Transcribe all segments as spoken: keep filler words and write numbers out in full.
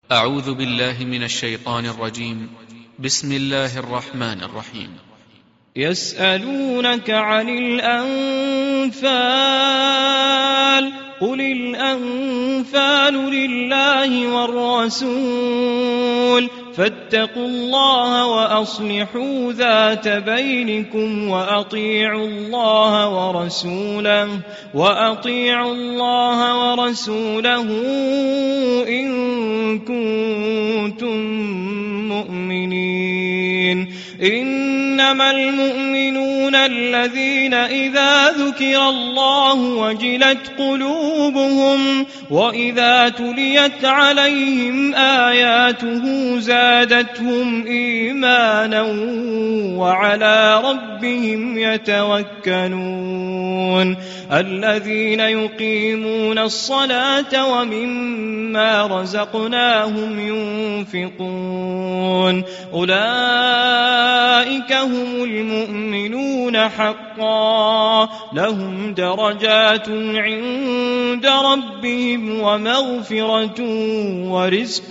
أعوذ بالله من الشيطان الرجيم. بسم الله الرحمن الرحيم. يسألونك عن الأنفال قل الأنفال لله والرسول فاتقوا الله وأصلحوا ذات بينكم وأطيعوا الله ورسوله وأطيعوا الله ورسوله إن كنتم مؤمنين. إنما المؤمنون الذين إذا ذكر الله وجلت قلوبهم وإذا تليت عليهم آياته زادتهم إيمانا وعلى ربهم يتوكلون. الذين يقيمون الصلاة ومما رزقناهم ينفقون أولئك هم المؤمنون حقا لهم درجات عند ربهم ومغفرة ورزق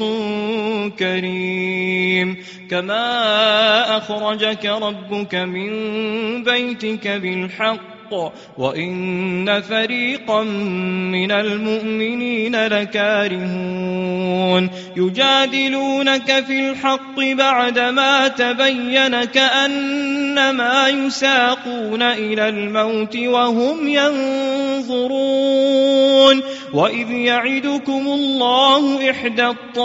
كريم. كما أخرجك ربك من بيتك بالحق وإن فريقا من المؤمنين لكارهون يجادلونك في الحق بعدما تبين كأنما يساقون إلى الموت وهم ينظرون. وإذ يعدكم الله إحدى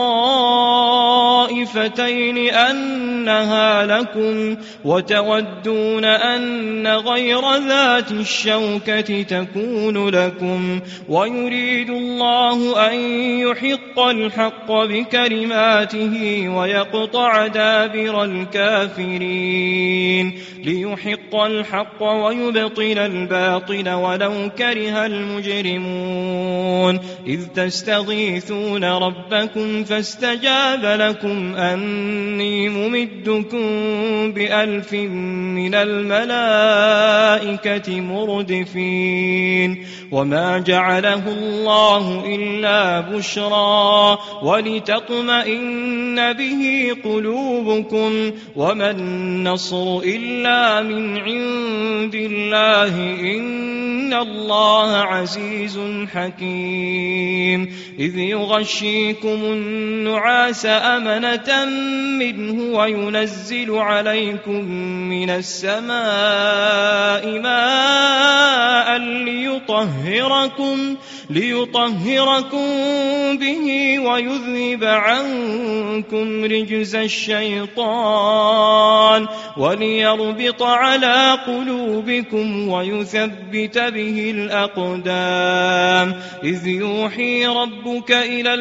الطائفتين أنها لكم وتودون أن غير ذات الشوكة تكون لكم ويريد الله أن يحق الحق بكلماته ويقطع دابر الكافرين ليحق الحق ويبطل الباطل ولو كره المجرمون. إذ تستغيثون ربكم فاستجاب لكم أني ممدكم بألف من الملائكة مردفين. وما جعله الله إلا بشرى ولتطمئن به قلوبكم وما النصر إلا من عند الله إن الله عزيز حكيم. إذ يغشيكم النعاس أمنة منه وينزل عليكم من السماء ماء ليطهركم ليطهركم به ويذهب عنكم رجز الشيطان وليربط على قلوبكم ويثبت به الأقدام. إذ يوحي ربك إلى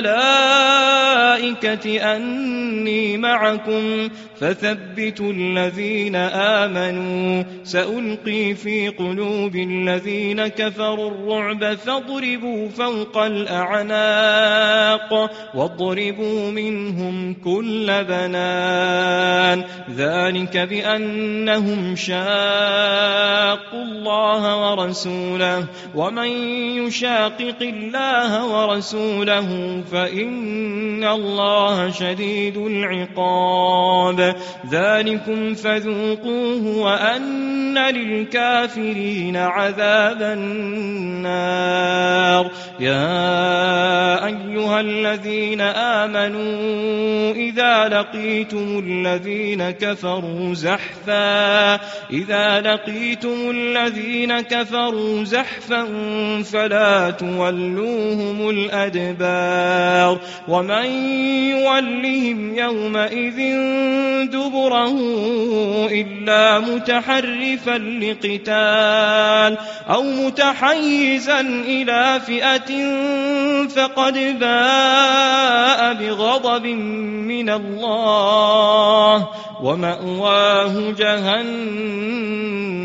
الملائكة أني معكم فثبتوا الذين آمنوا سألقي في قلوب الذين كفروا الرعب فاضربوا فوق الأعناق واضربوا منهم كل بنان. ذلك بأنهم شاقوا الله ورسوله ومن يشاقق الله ورسوله فإن الله شديد العقاب. ذلكم فذوقوه وأن للكافرين عذاب النار. يا أيها الذين آمنوا إذا لقيتم الذين كفروا زحفا إذا لقيتم الذين كفروا زحفا فلا تولوهم الأدبار. ومن يولهم يومئذ دبره إلا متحرفا لقتال أو متحيزا إلى فئة فقد باء بغضب من الله ومأواه جهنم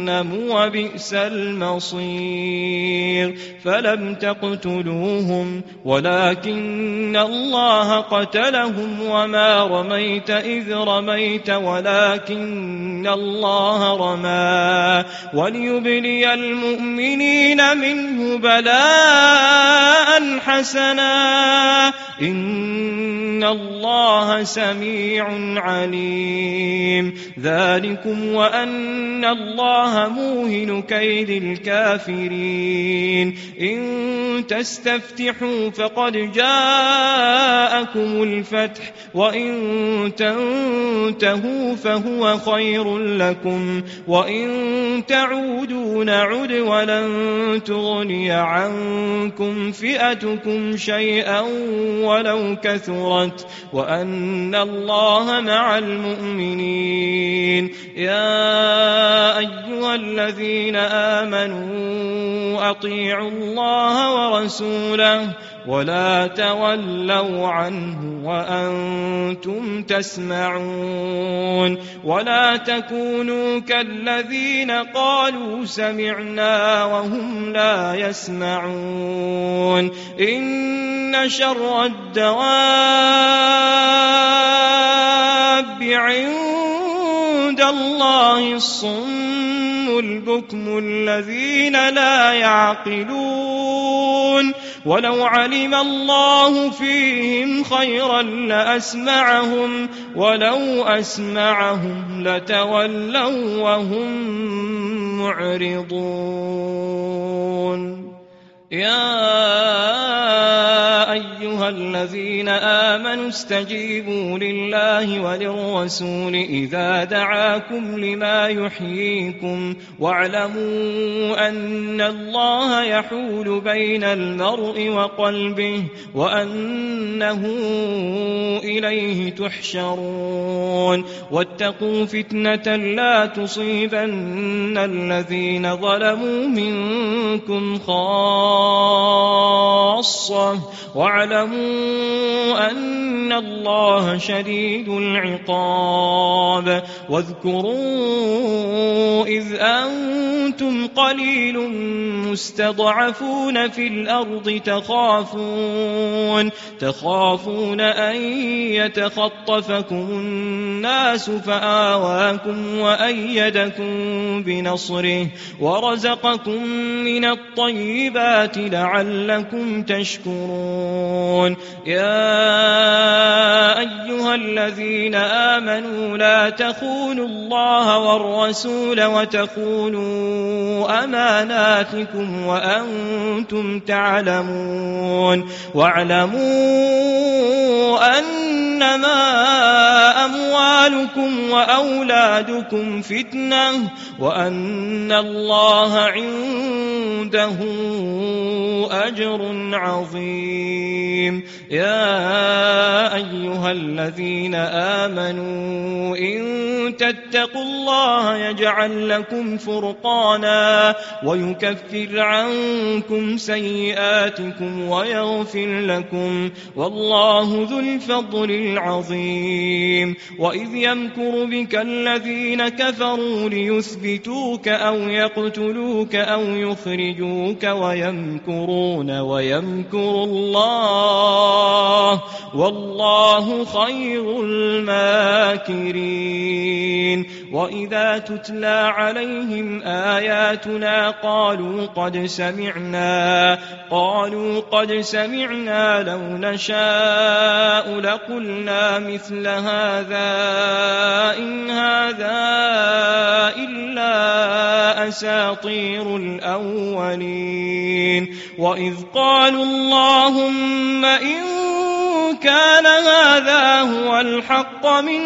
جهنم وبئس المصير فلم تقتلوهم ولكن الله قتلهم وما رميت إذ رميت ولكن الله رمى وليبلي المؤمنين منه بلاء حسنا إن الله سميع عليم ذلكم وأن الله موهن كيد الكافرين إن تستفتحوا فقد جاءكم الفتح وإن تنتهوا فهو خير لكم وإن تعودوا نعد ولن تغني عنكم فئتكم شيئا ولو كثرت وأن الله مع المؤمنين يا أيها الذين آمنوا أطيعوا الله ورسوله ولا تولوا عنه وأنتم تسمعون ولا تكونوا كالذين قالوا سمعنا وهم لا يسمعون إن شر الدواب عند الله الصم البكم الذين لا يعقلون ولو علم الله فيهم خيرا لأسمعهم ولو أسمعهم لتولوا وهم معرضون يا أيها الذين آمنوا استجيبوا لله وللرسول إذا دعاكم لما يحييكم واعلموا أن الله يحول بين المرء وقلبه وأنه إليه تحشرون واتقوا فتنة لا تصيبن الذين ظلموا منكم خاصة واعلموا أن الله شديد العقاب واذكروا إذ أنتم قليل مستضعفون في الأرض تخافون تخافون أن يتخطفكم الناس فآواكم وأيدكم بنصره ورزقكم من الطيبات لعلكم تشكرون يا أيها الذين آمنوا لا تخونوا الله والرسول وتخونوا أماناتكم وأنتم تعلمون واعلموا أنما أموالكم وأولادكم فتنة وأن الله عنده أجر عظيم يا أيها الذين آمنوا إن تتقوا الله يجعل لكم فرقانا ويكفر عنكم سيئاتكم ويغفر لكم والله ذو الفضل العظيم وإذ يمكر بك الذين كفروا ليثبتوك أو يقتلوك أو يخرجوك ويمكرون ويمكر الله والله خير الماكرين وإذا تتلى عليهم آياتنا قالوا قد سمعنا قالوا قد سمعنا لو نشاء لقلنا مثل هذا إن هذا إلا أساطير الأولين وإذ قالوا اللهم إن كان هذا هو الحق من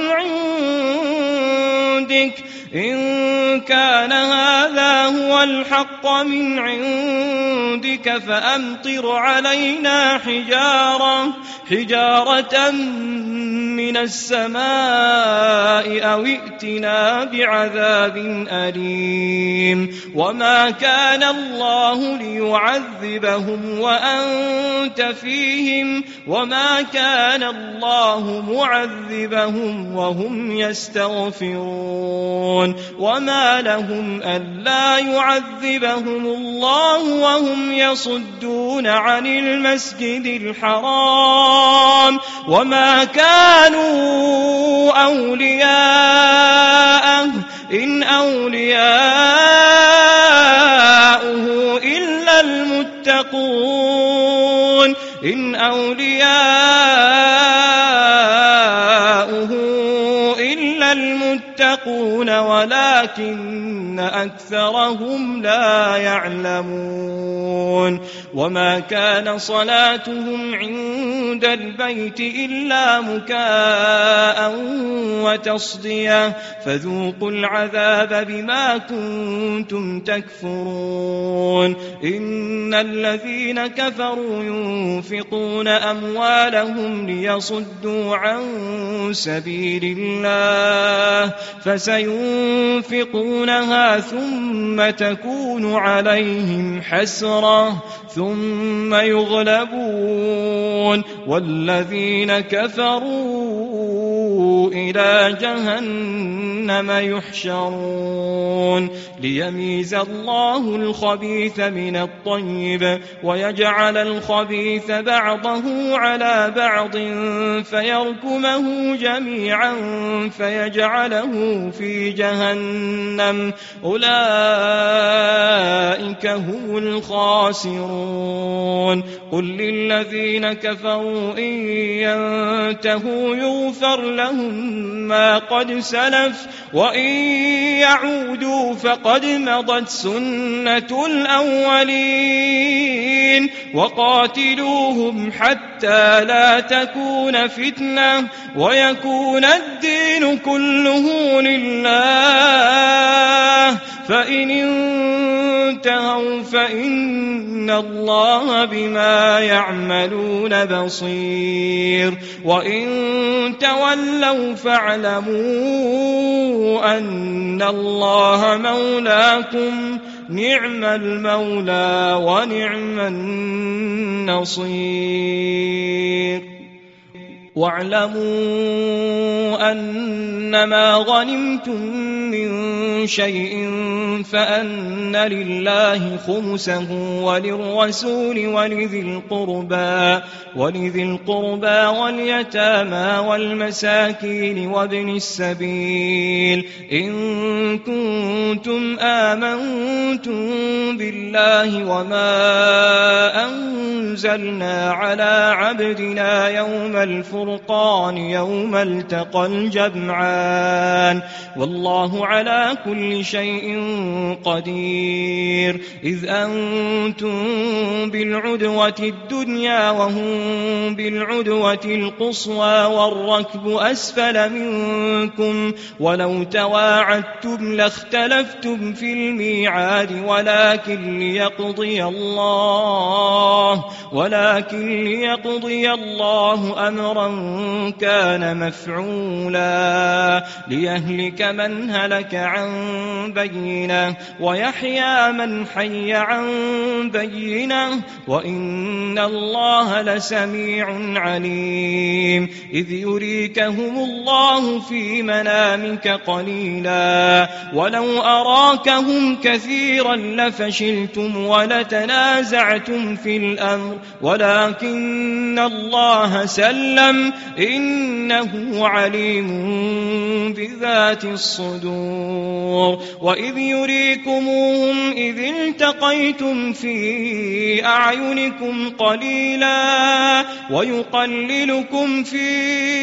عندك إن كان هذا هو الحق من عندك فأمطر علينا حجارة حجارة من السماء أو ائتنا بعذاب أليم وما كان الله ليعذبهم وأنت فيهم وما كان الله معذبهم وهم يستغفرون وما لهم ألا يعذبهم الله وهم يصدون عن المسجد الحرام وما كانوا أولياءه إن أولياؤه إلا المتقون إن أولياؤه إلا المتقون ولكن أكثرهم لا يعلمون وما كان صلاتهم عند البيت إلا مكاء وتصدية فذوقوا العذاب بما كنتم تكفرون إن الذين كفروا ينفقون أموالهم ليصدوا عن سبيل الله فسينفقونها ثم تكون عليهم حسرة ثم يغلبون والذين كفروا إلى جهنم يحشرون ليميز الله الخبيث من الطيب ويجعل الخبيث بعضه على بعض فيركمه جميعا فيجعله في جهنم أولئك هم الخاسرون قل للذين كفروا إن ينتهوا يغفر لهم ما قد سلف وإن يعودوا فقد مضت سنة الأولين وقاتلوهم حتى لا تكون فتنة ويكون الدين كله لله فإن انتهوا فإن الله بما يعملون بصير وإن تولوا فاعلموا أن الله مولاكم نعم المولى ونعم النصير واعلموا أنما غنمتم من شيء فأن لله خمسه وللرسول ولذي القربى ولذي القربى واليتامى والمساكين وابن السبيل إن كنتم آمنتم بالله وما أنزلنا على عبدنا يوم الفرقان يوم التقى الجمعان والله على كل شيء قدير إذ أنتم بالعدوة الدنيا وهم بالعدوة القصوى والركب أسفل منكم ولو تواعدتم لاختلفتم في الميعاد ولكن ليقضي الله ولكن ليقضي الله أمرا كان مفعولا ليهلك من هلك عن بينه ويحيى من حي عن بينه وإن الله لسميع عليم إذ يريكهم الله في منامك قليلا ولو أراكهم كثيرا لفشلتم ولتنازعتم في الأمر ولكن الله سلم إنه عليم بذات الصدور وإذ يريكموهم إذ التقيتم في أعينكم قليلا ويقللكم في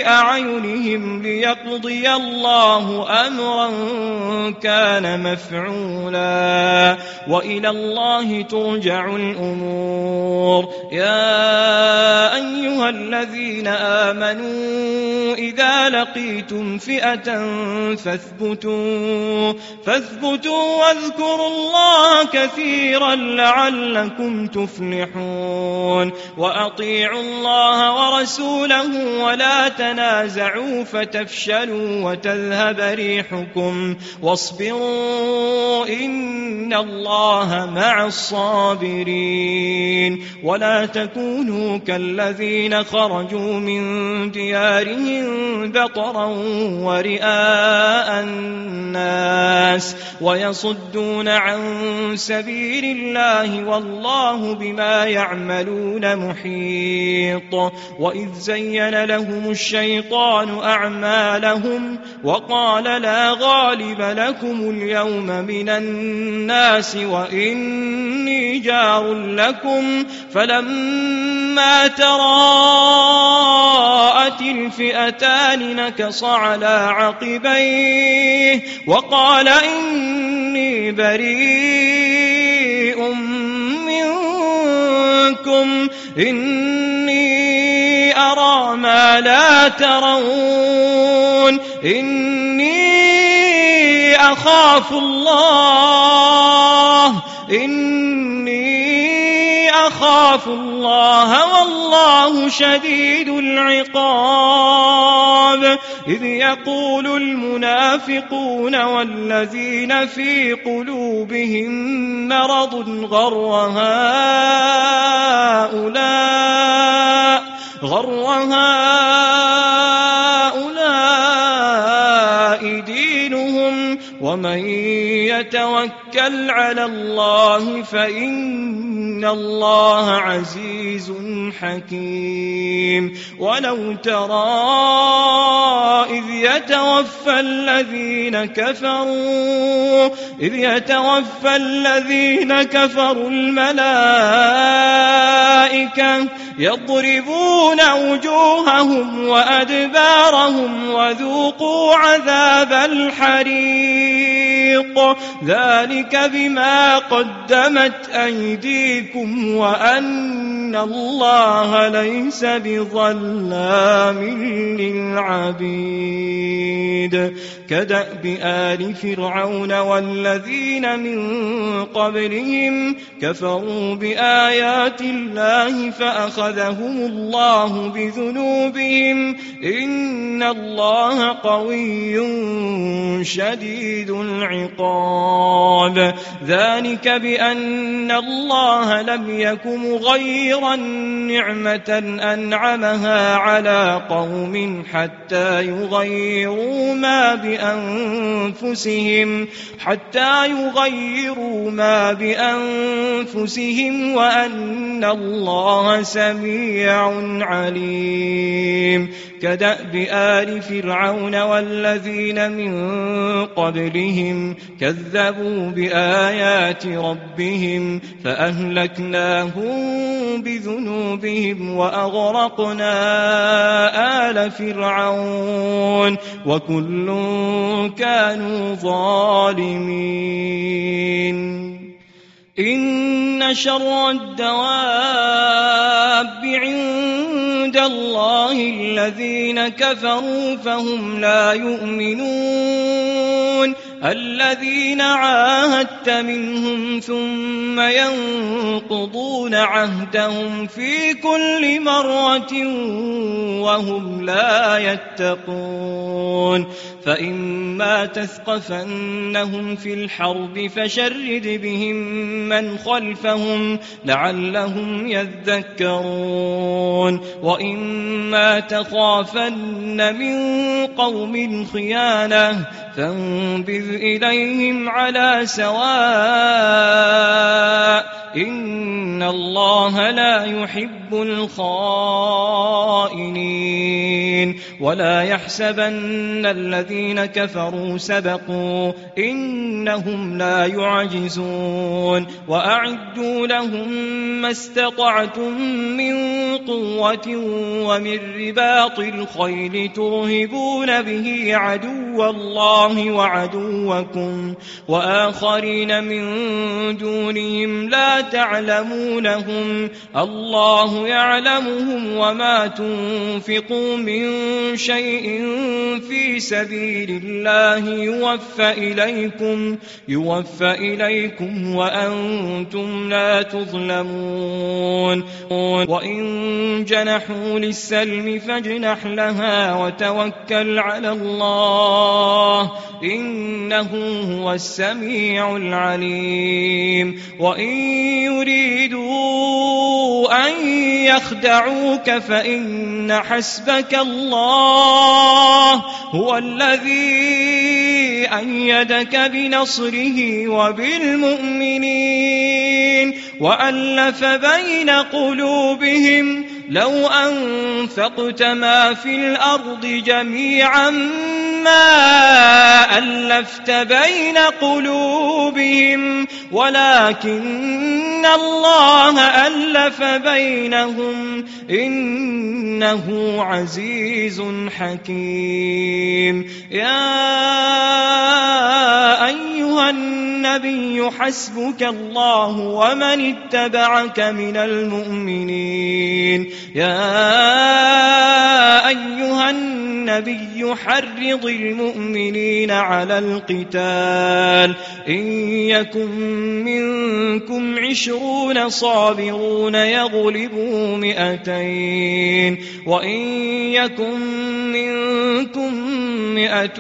بأعينهم ليقضي الله أمرا كان مفعولا وإلى الله ترجع الأمور. يا أيها الذين آمنوا إذا لقيتم فئة فاثبتوا فاثبتوا واذكروا الله كثيرا لعلكم تفلحون. وأطيعوا الله ورسوله ولا تنازعوا فتفشلوا وتذهب ريحكم واصبروا إن الله مع الصابرين. ولا تكونوا كالذين خرجوا من ديارهم بطرا ورئاء الناس ويصدون عن سبيل الله والله بما يعملون محيط. وإذ زين لهم الشيطان أعمالهم وقال لا غالب لكم اليوم من الناس وإني جار لكم فلما تراءت الفئتان نكص على عقبيه وقال إني بريء منكم إني أرى ما لا ترون إني أخاف الله إني أخاف الله والله شديد العقاب. إذ يقول المنافقون والذين في قلوبهم مرض غر هؤلاء غر هؤلاء دينهم ومن يتوكل على الله فإن الله عزيز حكيم. ولو ترى إذ يتوفى الذين كفروا إذ يتوفى الذين كفروا الملائكة يضربون وجوههم وأدبارهم وذوقوا عذاب الحريق ذلك بما قدمت أيديكم وأن الله ليس بظلام للعبيد. كدأب آل فرعون والذين من قبلهم كفروا بآيات الله فأخذهم الله بذنوبهم إن الله قوي شديد العقاب. ذلك بأن الله لم يك مغيرا نعمة أنعمها على قوم حتى يغيروا ما بأنفسهم حتى يغيروا ما بأنفسهم وأن الله سميع عليم. كدأب آل فرعون والذين من قبلهم كذبوا بآيات ربهم فأهلكناهم بذنوبهم وأغرقنا آل فرعون وكل كانوا ظالمين. إن شر الدواب عند الله الذين كفروا فهم لا يؤمنون الذين عاهدت منهم ثم ينقضون عهدهم في كل مرة وهم لا يتقون. فإما تثقفنهم في الحرب فشرد بهم من خلفهم لعلهم يذكرون. وإما تخافن من قوم خيانة فانبذ إليهم على سواء إن الله لا يحب الخائنين. المؤمنين ولا يحسبن الذين كفروا سبقوا إنهم لا يعجزون وأعدوا لهم ما استطعتم من قوة ومن رباط الخيل ترهبون به عدو الله وعدوكم وآخرين من دونهم لا تعلمونهم الله يعلمهم وما تنفقوا من شيء في سبيل الله يوفى إليكم, يوفى إليكم وأنتم لا تظلمون وإن جنحوا للسلم فاجنح لها وتوكل على الله إنه هو السميع العليم وإن يريدوا أن يخدعوك فإن حسبك الله هو الذي أيدك بنصره وبالمؤمنين وألف بين قلوبهم لو أنفقت ما في الأرض جميعا ما ألفت بين قلوبهم ولكن الله ألف بينهم إنه عزيز حكيم يا أيها النبي حسبك الله ومن اتبعك من المؤمنين يا أيها النبي حرض المؤمنين على القتال إن يكن منكم عشرون صابرون يغلبوا مئتين وإن يكن منكم مئة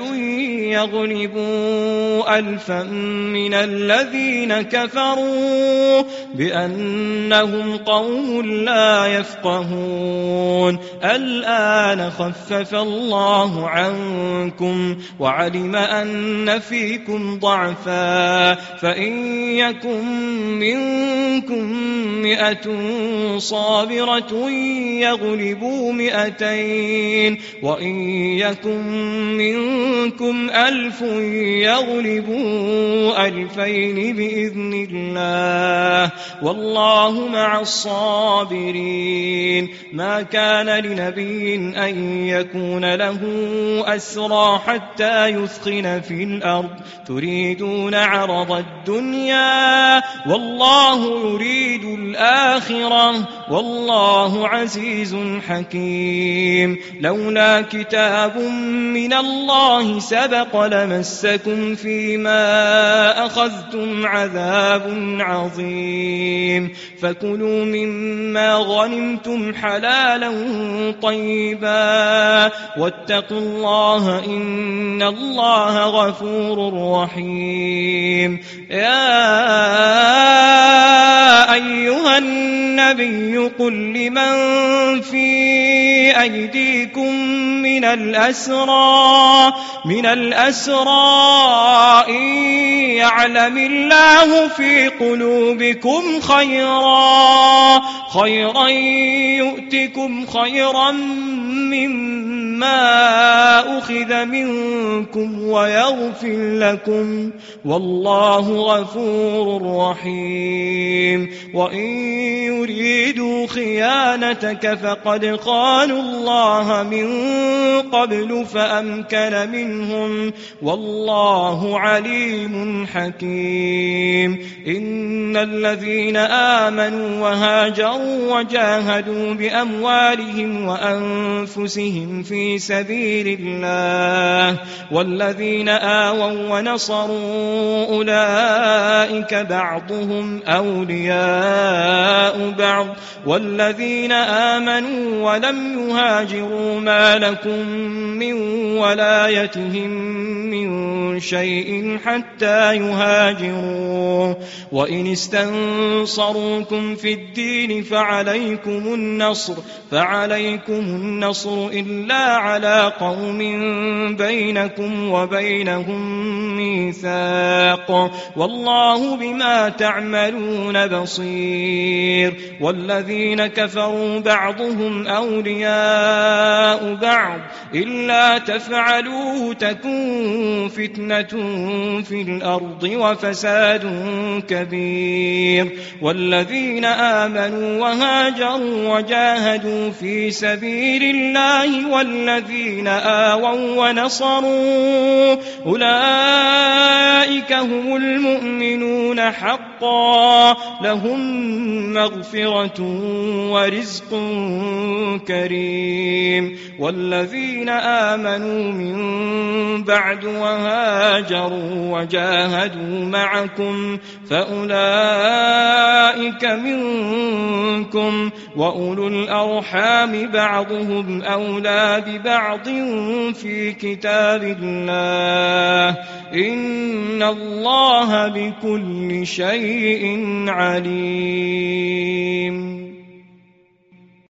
يغلبوا ألفا من الذين كفروا بأنهم قوم لا يفقهون الآن خفف الله عنكم وعلم أن فيكم ضعفا فإن يكن منكم مئة صابرة يغلبوا مئتين وإن يكن منكم ألف يغلبوا ألفين بإذن الله والله مع الصابرين ما كان لنبي أن يكون له أسرى حتى يثخن في الأرض تريدون عرض الدنيا والله يريد الآخرة والله عزيز حكيم لولا كتاب من الله سبق لمسكم فيما أخذتم عذاب عظيم فكلوا مما غنمتم حلالا طيبا واتقوا الله إن الله غفور رحيم يا أيها النبي قل لمن في أيديكم من الأسرى من الأسرى إن يعلم الله في قلوبكم خيرا خيرا يؤتكم خيرا مما أخذ منكم ويغفر لكم والله غفور رحيم وإن يريدوا خيانتك فقد خانوا الله من قبل فأمكن منهم والله عليم حكيم إن الذين آمنوا وهاجروا وجاهدوا بأموالهم وأنفسهم في سبيل الله والذين آووا ونصروا أولئك بعضهم أولياء بعض والذين آمنوا ولم يهاجروا ما لكم من ولايتهم من شيء حتى يهاجروا، وإن استنصروكم في الدين فعليكم النصر فعليكم النصر إلا على قوم بينكم وبينهم ميثاق، والله بما تعملون بصير. والذين كفروا بعضهم أولياء بعض إلا تفعلوه تكن فتنة في الأرض وفساد كبير. والذين آمنوا وهاجروا وجاهدوا في سبيل الله والذين آووا ونصروا أولئك هم المؤمنون حقا، لهم مغفرة ورزق كريم. والذين آمنوا من بعد وهاجروا وجاهدوا معكم فأولئك منكم، وأولو الأرحام بعضهم أولى ببعض في كتاب الله، إن الله بكل شيء عليم.